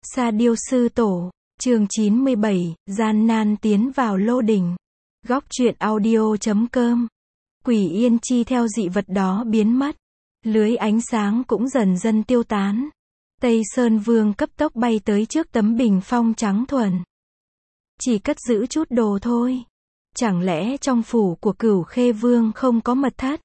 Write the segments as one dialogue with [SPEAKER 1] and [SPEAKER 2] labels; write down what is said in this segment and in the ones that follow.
[SPEAKER 1] Sa Điêu Sư Tổ, chương 97, gian nan tiến vào lô đỉnh. Góc truyện audio.com. Quỷ Yên Chi theo dị vật đó biến mất. Lưới ánh sáng cũng dần dần tiêu tán. Tây Sơn Vương cấp tốc bay tới trước tấm bình phong trắng thuần. Chỉ cất giữ chút đồ thôi. Chẳng lẽ trong phủ của Cửu Khê Vương không có mật thất?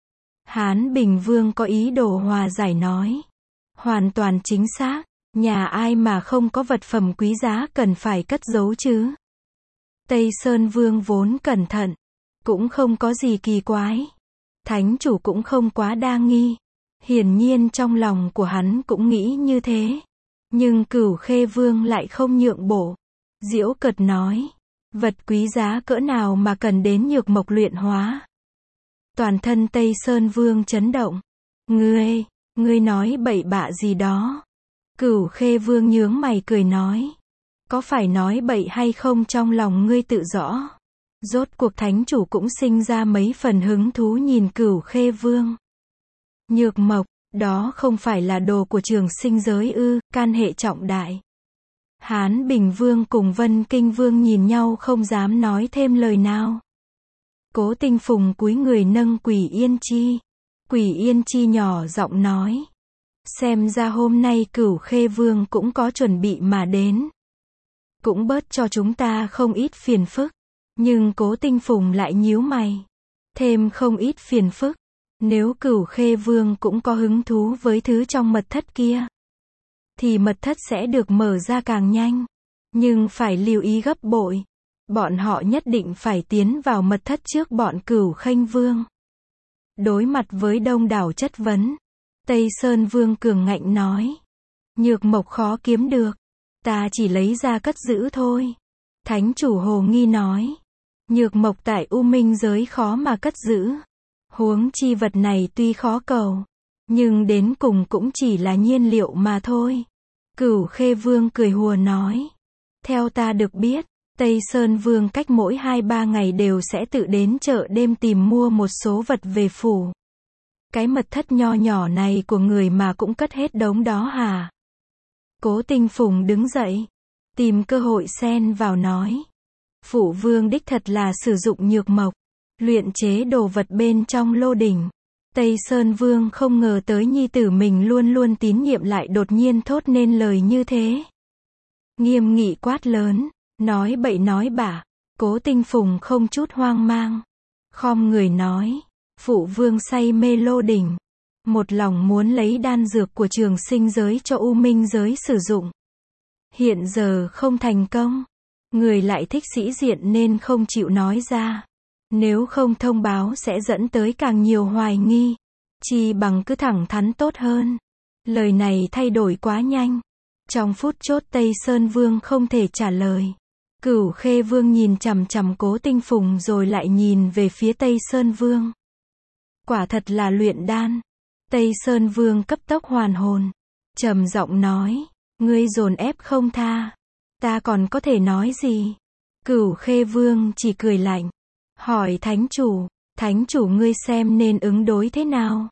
[SPEAKER 1] Hán Bình Vương có ý đồ hòa giải nói. Hoàn toàn chính xác. Nhà ai mà không có vật phẩm quý giá cần phải cất giấu chứ? Tây Sơn Vương vốn cẩn thận. Cũng không có gì kỳ quái. Thánh chủ cũng không quá đa nghi. Hiển nhiên trong lòng của hắn cũng nghĩ như thế. Nhưng Cửu Khê Vương lại không nhượng bộ. Giễu cợt nói. Vật quý giá cỡ nào mà cần đến nhược mộc luyện hóa? Toàn thân Tây Sơn Vương chấn động. Ngươi nói bậy bạ gì đó? Cửu Khê Vương nhướng mày cười nói. Có phải nói bậy hay không trong lòng ngươi tự rõ. Rốt cuộc thánh chủ cũng sinh ra mấy phần hứng thú nhìn Cửu Khê Vương. Nhược mộc, đó không phải là đồ của Trường Sinh giới ư? Can hệ trọng đại. Hán Bình Vương cùng Vân Kinh Vương nhìn nhau không dám nói thêm lời nào. Cố Tinh Phùng cúi người nâng Quỷ Yên Chi. Quỷ Yên Chi nhỏ giọng nói. Xem ra hôm nay Cửu Khê Vương cũng có chuẩn bị mà đến. Cũng bớt cho chúng ta không ít phiền phức. Nhưng Cố Tinh Phùng lại nhíu mày. Thêm không ít phiền phức. Nếu Cửu Khê Vương cũng có hứng thú với thứ trong mật thất kia, thì mật thất sẽ được mở ra càng nhanh. Nhưng phải lưu ý gấp bội. Bọn họ nhất định phải tiến vào mật thất trước bọn Cửu Khênh Vương. Đối mặt với đông đảo chất vấn, Tây Sơn Vương cường ngạnh nói. Nhược mộc khó kiếm được. Ta chỉ lấy ra cất giữ thôi. Thánh chủ hồ nghi nói. Nhược mộc tại U Minh giới khó mà cất giữ. Huống chi vật này tuy khó cầu, nhưng đến cùng cũng chỉ là nhiên liệu mà thôi. Cửu Khê Vương cười hùa nói. Theo ta được biết, Tây Sơn Vương cách mỗi 2-3 ngày đều sẽ tự đến chợ đêm tìm mua một số vật về phủ. Cái mật thất nho nhỏ này của người mà cũng cất hết đống đó hả? Cố Tinh Phùng đứng dậy, tìm cơ hội xen vào nói. Phụ vương đích thật là sử dụng nhược mộc, luyện chế đồ vật bên trong lô đỉnh. Tây Sơn Vương không ngờ tới nhi tử mình luôn luôn tín nhiệm lại đột nhiên thốt nên lời như thế. Nghiêm nghị quát lớn, nói bậy nói bạ. Cố Tinh Phùng không chút hoang mang, khom người nói. Phụ vương say mê lô đỉnh, một lòng muốn lấy đan dược của Trường Sinh giới cho U Minh giới sử dụng. Hiện giờ không thành công, người lại thích sĩ diện nên không chịu nói ra. Nếu không thông báo sẽ dẫn tới càng nhiều hoài nghi. Chi bằng cứ thẳng thắn tốt hơn. Lời này thay đổi quá nhanh. Trong phút chốt Tây Sơn Vương không thể trả lời. Cửu Khê Vương nhìn chằm chằm Cố Tinh Phùng rồi lại nhìn về phía Tây Sơn Vương. Quả thật là luyện đan. Tây Sơn Vương cấp tốc hoàn hồn. Trầm giọng nói. Ngươi dồn ép không tha. Ta còn có thể nói gì? Cửu Khê Vương chỉ cười lạnh. Hỏi thánh chủ ngươi xem nên ứng đối thế nào?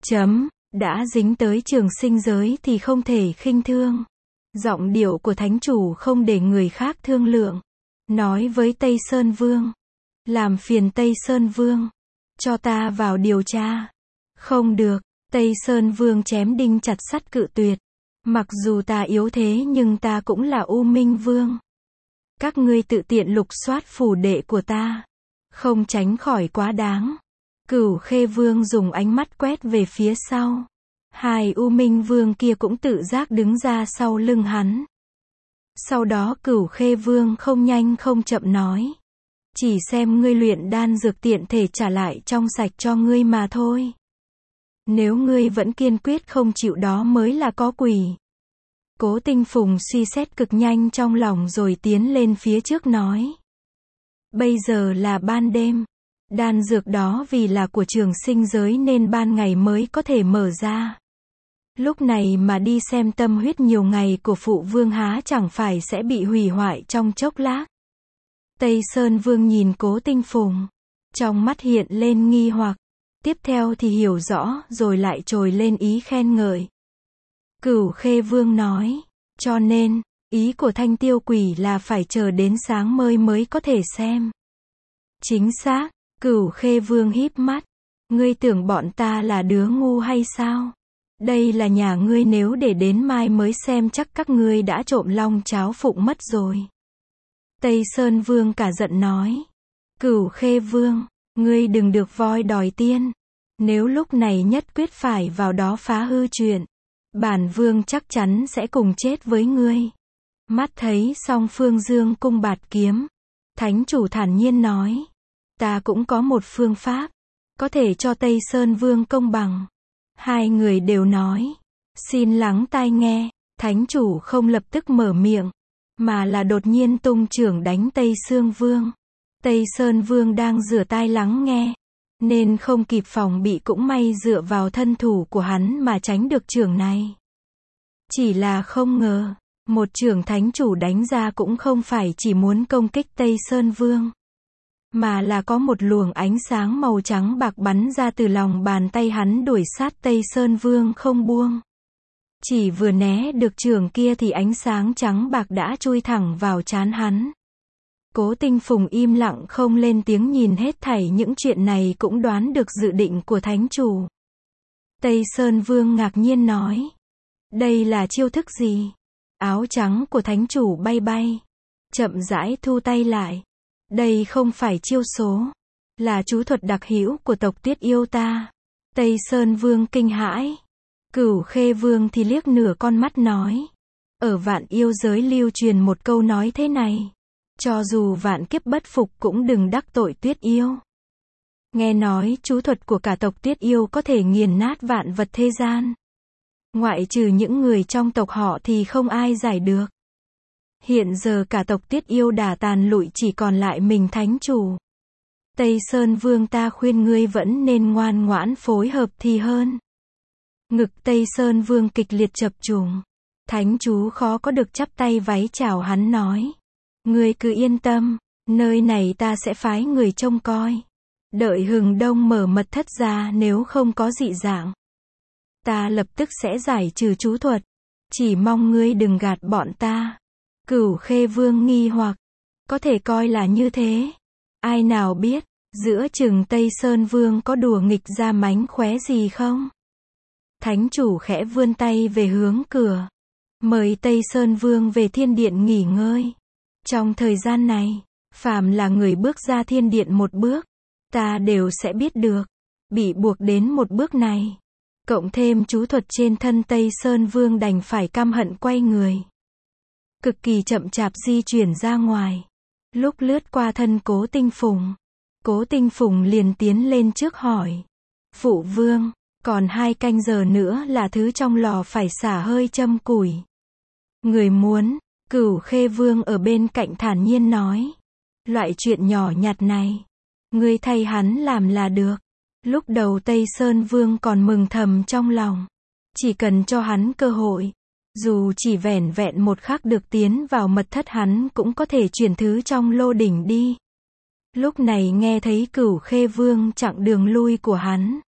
[SPEAKER 1] Đã dính tới Trường Sinh giới thì không thể khinh thương. Giọng điệu của thánh chủ không để người khác thương lượng. Nói với Tây Sơn Vương. Làm phiền Tây Sơn Vương. Cho ta vào điều tra. Không được. Tây Sơn Vương chém đinh chặt sắt cự tuyệt. Mặc dù ta yếu thế nhưng ta cũng là U Minh Vương. Các ngươi tự tiện lục soát phủ đệ của ta. Không tránh khỏi quá đáng. Cửu Khê Vương dùng ánh mắt quét về phía sau. Hai U Minh Vương kia cũng tự giác đứng ra sau lưng hắn. Sau đó Cửu Khê Vương không nhanh không chậm nói. Chỉ xem ngươi luyện đan dược tiện thể trả lại trong sạch cho ngươi mà thôi. Nếu ngươi vẫn kiên quyết không chịu đó mới là có quỷ. Cố Tinh Phùng suy xét cực nhanh trong lòng rồi tiến lên phía trước nói. Bây giờ là ban đêm. Đan dược đó vì là của Trường Sinh giới nên ban ngày mới có thể mở ra. Lúc này mà đi xem tâm huyết nhiều ngày của phụ vương há chẳng phải sẽ bị hủy hoại trong chốc lát. Tây Sơn Vương nhìn Cố Tinh Phùng. Trong mắt hiện lên nghi hoặc. Tiếp theo thì hiểu rõ rồi lại trồi lên ý khen ngợi. Cửu Khê Vương nói. Cho nên, ý của Thanh Tiêu Quỷ là phải chờ đến sáng mới có thể xem. Chính xác, Cửu Khê Vương híp mắt. Ngươi tưởng bọn ta là đứa ngu hay sao? Đây là nhà ngươi, nếu để đến mai mới xem chắc các ngươi đã trộm long cháo phụng mất rồi. Tây Sơn Vương cả giận nói. Cửu Khê Vương, ngươi đừng được voi đòi tiên. Nếu lúc này nhất quyết phải vào đó phá hư chuyện, bản vương chắc chắn sẽ cùng chết với ngươi. Mắt thấy song phương dương cung bạt kiếm, thánh chủ thản nhiên nói. Ta cũng có một phương pháp, có thể cho Tây Sơn Vương công bằng. Hai người đều nói. Xin lắng tai nghe, thánh chủ không lập tức mở miệng, mà là đột nhiên tung chưởng đánh Tây Sơn Vương. Tây Sơn Vương đang rửa tai lắng nghe, nên không kịp phòng bị, cũng may dựa vào thân thủ của hắn mà tránh được chưởng này. Chỉ là không ngờ, một chưởng thánh chủ đánh ra cũng không phải chỉ muốn công kích Tây Sơn Vương, mà là có một luồng ánh sáng màu trắng bạc bắn ra từ lòng bàn tay hắn, đuổi sát Tây Sơn Vương không buông. Chỉ vừa né được chưởng kia thì ánh sáng trắng bạc đã chui thẳng vào trán hắn. Cố Tinh Phùng im lặng không lên tiếng, nhìn hết thảy những chuyện này cũng đoán được dự định của thánh chủ. Tây Sơn Vương ngạc nhiên nói. Đây là chiêu thức gì? Áo trắng của thánh chủ bay bay, chậm rãi thu tay lại. Đây không phải chiêu số, là chú thuật đặc hữu của tộc Tiết Yêu ta. Tây Sơn Vương kinh hãi. Cửu Khê Vương thì liếc nửa con mắt nói. Ở Vạn Yêu giới lưu truyền một câu nói thế này. Cho dù vạn kiếp bất phục cũng đừng đắc tội Tuyết Yêu. Nghe nói chú thuật của cả tộc Tiết Yêu có thể nghiền nát vạn vật thế gian. Ngoại trừ những người trong tộc họ thì không ai giải được. Hiện giờ cả tộc Tiết Yêu đã tàn lụi, chỉ còn lại mình thánh chủ. Tây Sơn Vương, ta khuyên ngươi vẫn nên ngoan ngoãn phối hợp thì hơn. Ngực Tây Sơn Vương kịch liệt chập trùng. Thánh chú khó có được chắp tay váy chào hắn nói. Ngươi cứ yên tâm, nơi này ta sẽ phái người trông coi. Đợi Hừng Đông mở mật thất ra, nếu không có dị dạng, ta lập tức sẽ giải trừ chú thuật. Chỉ mong ngươi đừng gạt bọn ta. Cửu Khê Vương nghi hoặc. Có thể coi là như thế. Ai nào biết, giữa chừng Tây Sơn Vương có đùa nghịch ra mánh khóe gì không? Thánh chủ khẽ vươn tay về hướng cửa. Mời Tây Sơn Vương về thiên điện nghỉ ngơi. Trong thời gian này, phàm là người bước ra thiên điện một bước, ta đều sẽ biết được. Bị buộc đến một bước này, cộng thêm chú thuật trên thân Tây Sơn Vương, đành phải căm hận quay người. Cực kỳ chậm chạp di chuyển ra ngoài. Lúc lướt qua thân Cố Tinh Phùng, Cố Tinh Phùng liền tiến lên trước hỏi. Phụ vương, còn 2 canh giờ nữa là thứ trong lò phải xả hơi châm củi. Người muốn. Cửu Khê Vương ở bên cạnh thản nhiên nói. Loại chuyện nhỏ nhặt này, ngươi thay hắn làm là được. Lúc đầu Tây Sơn Vương còn mừng thầm trong lòng. Chỉ cần cho hắn cơ hội, dù chỉ vẻn vẹn một khắc được tiến vào mật thất, hắn cũng có thể chuyển thứ trong lô đỉnh đi. Lúc này nghe thấy Cửu Khê Vương chặn đường lui của hắn,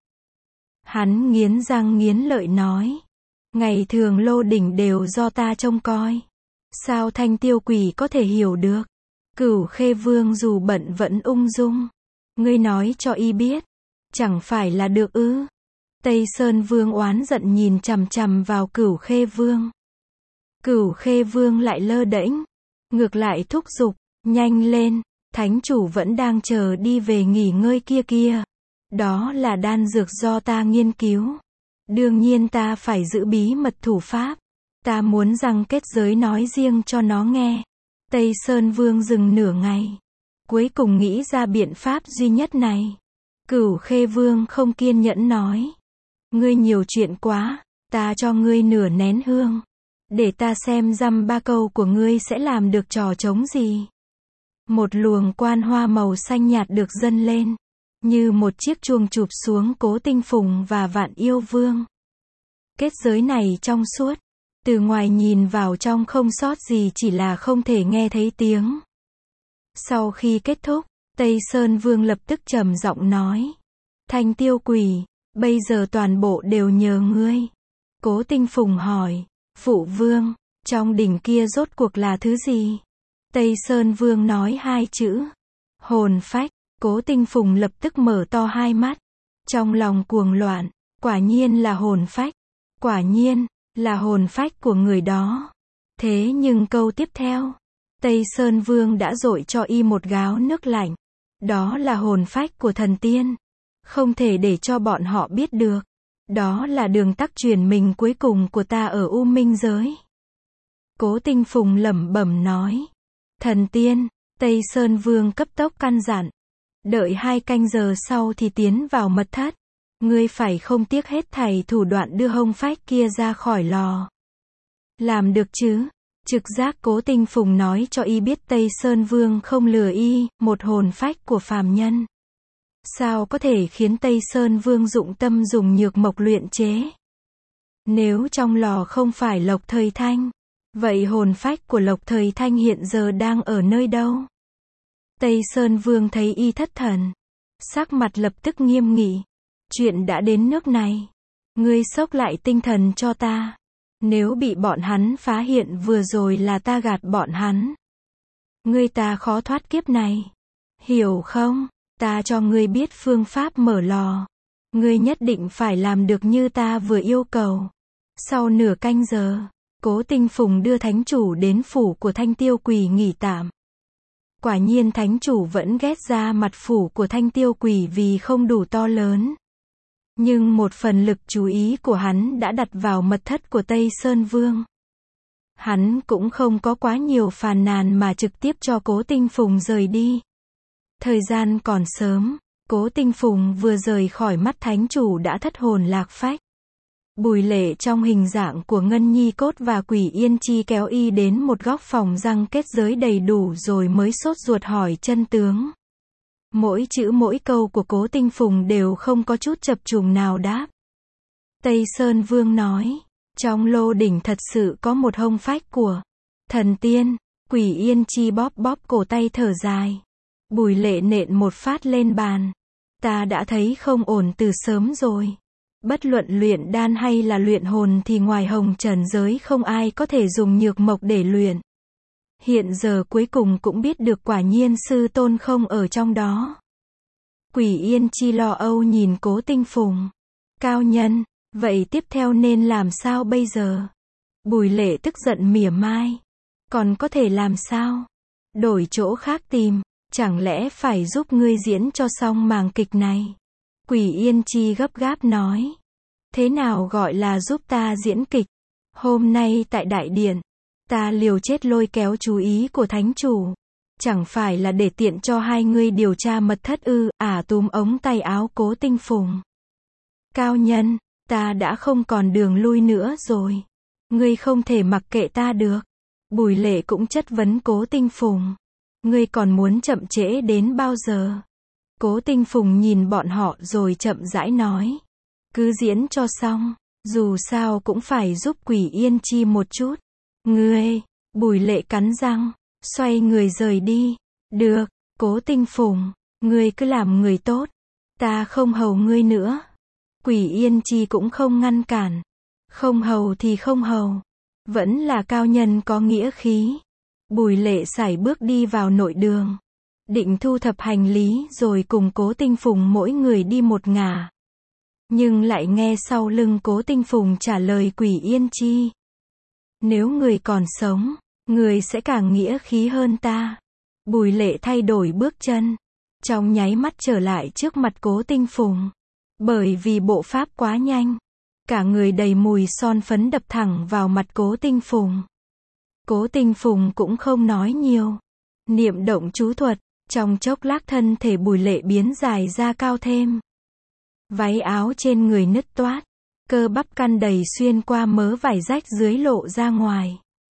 [SPEAKER 1] hắn nghiến răng nghiến lợi nói. Ngày thường lô đỉnh đều do ta trông coi. Sao Thanh Tiêu Quỷ có thể hiểu được? Cửu Khê Vương dù bận vẫn ung dung. Ngươi nói cho y biết, chẳng phải là được ư? Tây Sơn Vương oán giận nhìn chằm chằm vào Cửu Khê Vương. Cửu Khê Vương lại lơ đễnh, ngược lại thúc giục, nhanh lên, thánh chủ vẫn đang chờ đi về nghỉ ngơi kia kia. Đó là đan dược do ta nghiên cứu. Đương nhiên ta phải giữ bí mật thủ pháp. Ta muốn rằng kết giới nói riêng cho nó nghe. Tây Sơn Vương dừng nửa ngày, cuối cùng nghĩ ra biện pháp duy nhất này. Cửu Khê Vương không kiên nhẫn nói. Ngươi nhiều chuyện quá, ta cho ngươi nửa nén hương. Để ta xem dăm ba câu của ngươi sẽ làm được trò trống gì. Một luồng quan hoa màu xanh nhạt được dâng lên, như một chiếc chuông chụp xuống Cố Tinh Phùng và Vạn Yêu Vương. Kết giới này trong suốt, từ ngoài nhìn vào trong không sót gì, chỉ là không thể nghe thấy tiếng. Sau khi kết thúc, Tây Sơn Vương lập tức trầm giọng nói. Thanh Tiêu Quỷ, bây giờ toàn bộ đều nhờ ngươi. Cố Tinh Phùng hỏi. Phụ vương, Trong đỉnh kia rốt cuộc là thứ gì? Tây Sơn Vương nói hai chữ. Hồn phách. Cố Tinh Phùng lập tức mở to hai mắt. Trong lòng cuồng loạn. Quả nhiên là hồn phách. Quả nhiên, là hồn phách của người đó. Thế nhưng câu tiếp theo, Tây Sơn Vương đã dội cho y một gáo nước lạnh. Đó là hồn phách của thần tiên. Không thể để cho bọn họ biết được. Đó là đường tắc truyền mình cuối cùng của ta ở U Minh giới. Cố Tinh Phùng lẩm bẩm nói. Thần tiên, Tây Sơn Vương cấp tốc căn dặn. Đợi 2 canh giờ sau thì tiến vào mật thất. Ngươi phải không tiếc hết thảy thủ đoạn đưa hông phách kia ra khỏi lò. Làm được chứ? Trực giác Cố Tinh Phùng nói cho y biết Tây Sơn Vương không lừa y, một hồn phách của phàm nhân. Sao có thể khiến Tây Sơn Vương dụng tâm dùng nhược mộc luyện chế? Nếu trong lò không phải Lộc Thời Thanh, vậy hồn phách của Lộc Thời Thanh hiện giờ đang ở nơi đâu? Tây Sơn Vương thấy y thất thần, sắc mặt lập tức nghiêm nghị. Chuyện đã đến nước này, ngươi xốc lại tinh thần cho ta. Nếu bị bọn hắn phá hiện vừa rồi là ta gạt bọn hắn. Ngươi ta khó thoát kiếp này. Hiểu không? Ta cho ngươi biết phương pháp mở lò. Ngươi nhất định phải làm được như ta vừa yêu cầu. Sau nửa canh giờ, Cố Tinh Phùng đưa thánh chủ đến phủ của Thanh Tiêu Quỷ nghỉ tạm. Quả nhiên thánh chủ vẫn ghét ra mặt phủ của Thanh Tiêu Quỷ vì không đủ to lớn. Nhưng một phần lực chú ý của hắn đã đặt vào mật thất của Tây Sơn Vương. Hắn cũng không có quá nhiều phàn nàn mà trực tiếp cho Cố Tinh Phùng rời đi. Thời gian còn sớm, Cố Tinh Phùng vừa rời khỏi mắt thánh chủ đã thất hồn lạc phách. Bùi Lệ trong hình dạng của Ngân Nhi Cốt và Quỷ Yên Chi kéo y đến một góc phòng răng kết giới đầy đủ rồi mới sốt ruột hỏi chân tướng. Mỗi chữ mỗi câu của Cố Tinh Phùng đều không có chút chập trùng nào đáp. Tây Sơn Vương nói, trong lô đỉnh thật sự có một hông phách của thần tiên. Quỷ Yên Chi bóp bóp cổ tay thở dài. Bùi Lệ nện một phát lên bàn. Ta đã thấy không ổn từ sớm rồi. Bất luận luyện đan hay là luyện hồn thì ngoài hồng trần giới không ai có thể dùng nhược mộc để luyện. Hiện giờ cuối cùng cũng biết được quả nhiên sư tôn không ở trong đó. Quỷ Yên Chi lo âu nhìn Cố Tinh Phùng. Cao nhân, vậy tiếp theo nên làm sao bây giờ? Bùi Lệ tức giận mỉa mai. Còn có thể làm sao? Đổi chỗ khác tìm, chẳng lẽ phải giúp ngươi diễn cho xong màn kịch này? Quỷ Yên Chi gấp gáp nói. Thế nào gọi là giúp ta diễn kịch? Hôm nay tại đại điện, ta liều chết lôi kéo chú ý của thánh chủ. Chẳng phải là để tiện cho hai ngươi điều tra mật thất ư? Túm ống tay áo Cố Tinh Phùng. Cao nhân, ta đã không còn đường lui nữa rồi. Ngươi không thể mặc kệ ta được. Bùi Lệ cũng chất vấn Cố Tinh Phùng. Ngươi còn muốn chậm trễ đến bao giờ? Cố Tinh Phùng nhìn bọn họ rồi chậm rãi nói. Cứ diễn cho xong, dù sao cũng phải giúp Quỷ Yên Chi một chút. Ngươi, Bùi Lệ cắn răng, xoay người rời đi. Được, Cố Tinh Phùng, ngươi cứ làm người tốt. Ta không hầu ngươi nữa. Quỷ Yên Chi cũng không ngăn cản. Không hầu thì không hầu. Vẫn là cao nhân có nghĩa khí. Bùi Lệ sải bước đi vào nội đường. Định thu thập hành lý rồi cùng Cố Tinh Phùng mỗi người đi một ngả. Nhưng lại nghe sau lưng Cố Tinh Phùng trả lời Quỷ Yên Chi. Nếu người còn sống, người sẽ càng nghĩa khí hơn ta. Bùi Lệ thay đổi bước chân. Trong nháy mắt trở lại trước mặt Cố Tinh Phùng. Bởi vì bộ pháp quá nhanh. Cả người đầy mùi son phấn đập thẳng vào mặt Cố Tinh Phùng. Cố Tinh Phùng cũng không nói nhiều. Niệm động chú thuật. Trong chốc lát thân thể Bùi Lệ biến dài ra cao thêm. Váy áo trên người nứt toát. Cơ bắp căn đầy xuyên qua mớ vải rách dưới lộ ra ngoài.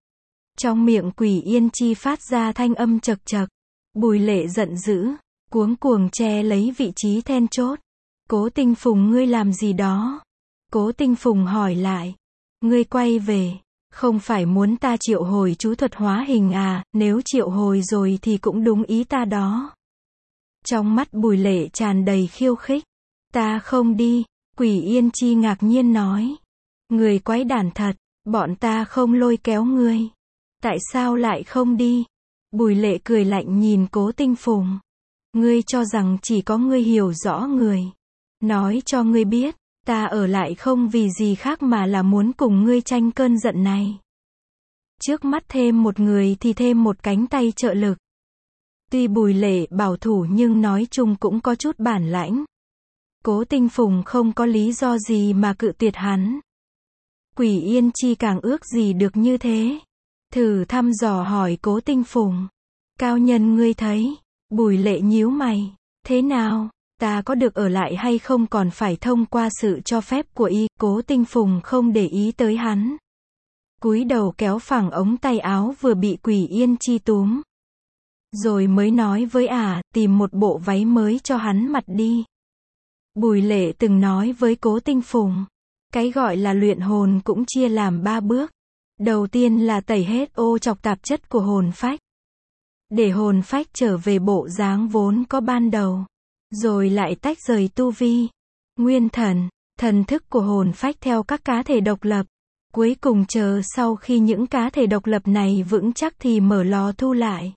[SPEAKER 1] Trong miệng Quỷ Yên Chi phát ra thanh âm chật chật. Bùi Lệ giận dữ, cuống cuồng che lấy vị trí then chốt. Cố Tinh Phùng ngươi làm gì đó? Cố Tinh Phùng hỏi lại. Ngươi quay về, không phải muốn ta triệu hồi chú thuật hóa hình à? Nếu triệu hồi rồi thì cũng đúng ý ta đó. Trong mắt Bùi Lệ tràn đầy khiêu khích. Ta không đi. Quỷ Yên Chi ngạc nhiên nói. Người quái đản thật. Bọn ta không lôi kéo ngươi. Tại sao lại không đi? Bùi Lệ cười lạnh nhìn Cố Tinh Phùng. Ngươi cho rằng chỉ có ngươi hiểu rõ người. Nói cho ngươi biết, ta ở lại không vì gì khác mà là muốn cùng ngươi tranh cơn giận này. Trước mắt thêm một người thì thêm một cánh tay trợ lực. Tuy Bùi Lệ bảo thủ nhưng nói chung cũng có chút bản lãnh. Cố Tinh Phùng không có lý do gì mà cự tuyệt hắn. Quỷ Yên Chi càng ước gì được như thế. Thử thăm dò hỏi Cố Tinh Phùng. Cao nhân ngươi thấy. Bùi Lệ nhíu mày. Thế nào? Ta có được ở lại hay không còn phải thông qua sự cho phép của y. Cố Tinh Phùng không để ý tới hắn. Cúi đầu kéo phẳng ống tay áo vừa bị Quỷ Yên Chi túm. Rồi mới nói với tìm một bộ váy mới cho hắn mặc đi. Bùi Lệ từng nói với Cố Tinh Phùng. Cái gọi là luyện hồn cũng chia làm 3 bước. Đầu tiên là tẩy hết ô trọc tạp chất của hồn phách. Để hồn phách trở về bộ dáng vốn có ban đầu. Rồi lại tách rời tu vi, nguyên thần, thần thức của hồn phách theo các cá thể độc lập. Cuối cùng chờ sau khi những cá thể độc lập này vững chắc thì mở lò thu lại.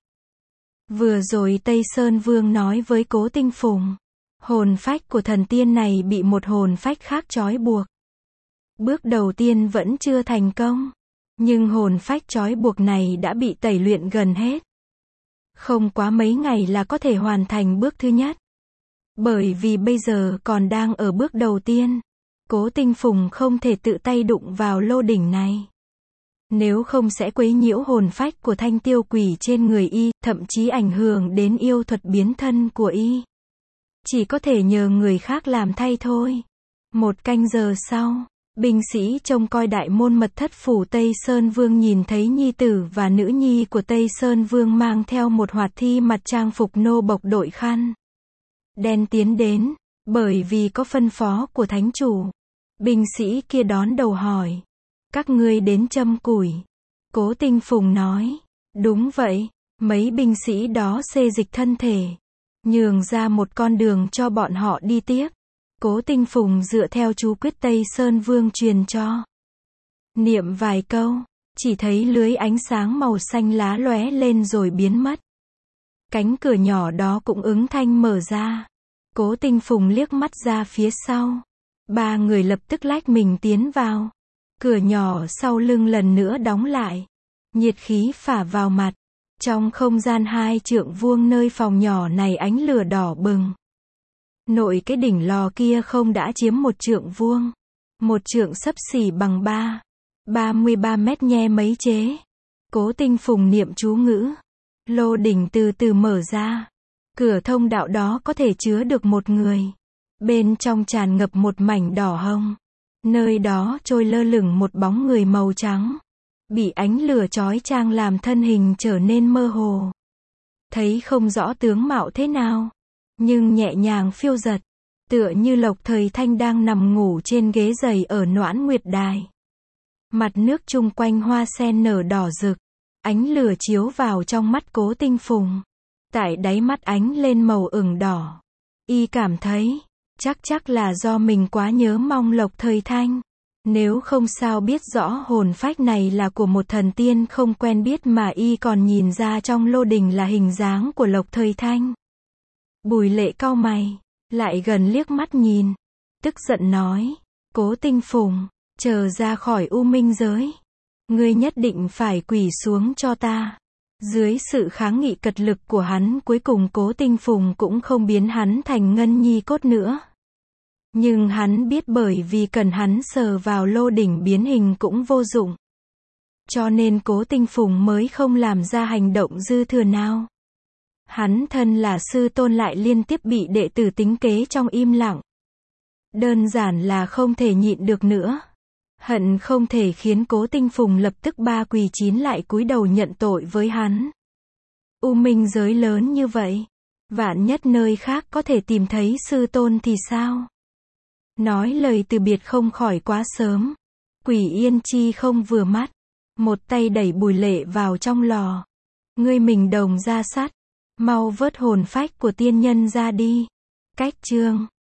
[SPEAKER 1] Vừa rồi Tây Sơn Vương nói với Cố Tinh Phùng. Hồn phách của thần tiên này bị một hồn phách khác trói buộc. Bước đầu tiên vẫn chưa thành công. Nhưng hồn phách trói buộc này đã bị tẩy luyện gần hết. Không quá mấy ngày là có thể hoàn thành bước thứ nhất. Bởi vì bây giờ còn đang ở bước đầu tiên. Cố Tinh Phùng không thể tự tay đụng vào lô đỉnh này. Nếu không sẽ quấy nhiễu hồn phách của thanh tiêu quỷ trên người y, thậm chí ảnh hưởng đến yêu thuật biến thân của y. Chỉ có thể nhờ người khác làm thay thôi. 1 canh giờ sau, binh sĩ trông coi đại môn mật thất phủ Tây Sơn Vương nhìn thấy nhi tử và nữ nhi của Tây Sơn Vương mang theo một hoạt thi mặt trang phục nô bộc đội khăn đen tiến đến, bởi vì có phân phó của thánh chủ. Binh sĩ kia đón đầu hỏi. Các ngươi đến châm củi. Cố Tinh Phùng nói. Đúng vậy. Mấy binh sĩ đó xê dịch thân thể. Nhường ra một con đường cho bọn họ đi tiếp. Cố Tinh Phùng dựa theo chú quyết Tây Sơn Vương truyền cho. Niệm vài câu. Chỉ thấy lưới ánh sáng màu xanh lá lóe lên rồi biến mất. Cánh cửa nhỏ đó cũng ứng thanh mở ra. Cố Tinh Phùng liếc mắt ra phía sau. 3 người lập tức lách mình tiến vào. Cửa nhỏ sau lưng lần nữa đóng lại. Nhiệt khí phả vào mặt. Trong không gian 2 trượng vuông nơi phòng nhỏ này ánh lửa đỏ bừng. Nội cái đỉnh lò kia không đã chiếm 1 trượng vuông. 1 trượng xấp xỉ bằng 33 mét nhe mấy chế. Cố Tinh Phùng niệm chú ngữ. Lô đỉnh từ từ mở ra. Cửa thông đạo đó có thể chứa được 1 người. Bên trong tràn ngập một mảnh đỏ hồng. Nơi đó trôi lơ lửng một bóng người màu trắng. Bị ánh lửa chói chang làm thân hình trở nên mơ hồ. Thấy không rõ tướng mạo thế nào. Nhưng nhẹ nhàng phiêu dật. Tựa như Lộc Thời Thanh đang nằm ngủ trên ghế giày ở Noãn Nguyệt Đài. Mặt nước chung quanh hoa sen nở đỏ rực. Ánh lửa chiếu vào trong mắt Cố Tinh Phùng. Tại đáy mắt ánh lên màu ửng đỏ. Y cảm thấy. Chắc là do mình quá nhớ mong Lộc Thời Thanh. Nếu không sao biết rõ hồn phách này là của một thần tiên không quen biết mà y còn nhìn ra trong lô đình là hình dáng của Lộc Thời Thanh. Bùi Lệ cau mày, lại gần liếc mắt nhìn. Tức giận nói, Cố Tinh Phùng, chờ ra khỏi U Minh giới. Ngươi nhất định phải quỳ xuống cho ta. Dưới sự kháng nghị cật lực của hắn cuối cùng Cố Tinh Phùng cũng không biến hắn thành ngân nhi cốt nữa. Nhưng hắn biết bởi vì cần hắn sờ vào lô đỉnh biến hình cũng vô dụng. Cho nên Cố Tinh Phùng mới không làm ra hành động dư thừa nào. Hắn thân là sư tôn lại liên tiếp bị đệ tử tính kế trong im lặng. Đơn giản là không thể nhịn được nữa. Hận không thể khiến Cố Tinh Phùng lập tức 3 quỳ 9 lại cúi đầu nhận tội với hắn. U Minh giới lớn như vậy. Vạn nhất nơi khác có thể tìm thấy sư tôn thì sao? Nói lời từ biệt không khỏi quá sớm. Quỷ Yên Chi không vừa mắt. Một tay đẩy Bùi Lệ vào trong lò. Ngươi mình đồng ra sắt. Mau vớt hồn phách của tiên nhân ra đi. Cách chương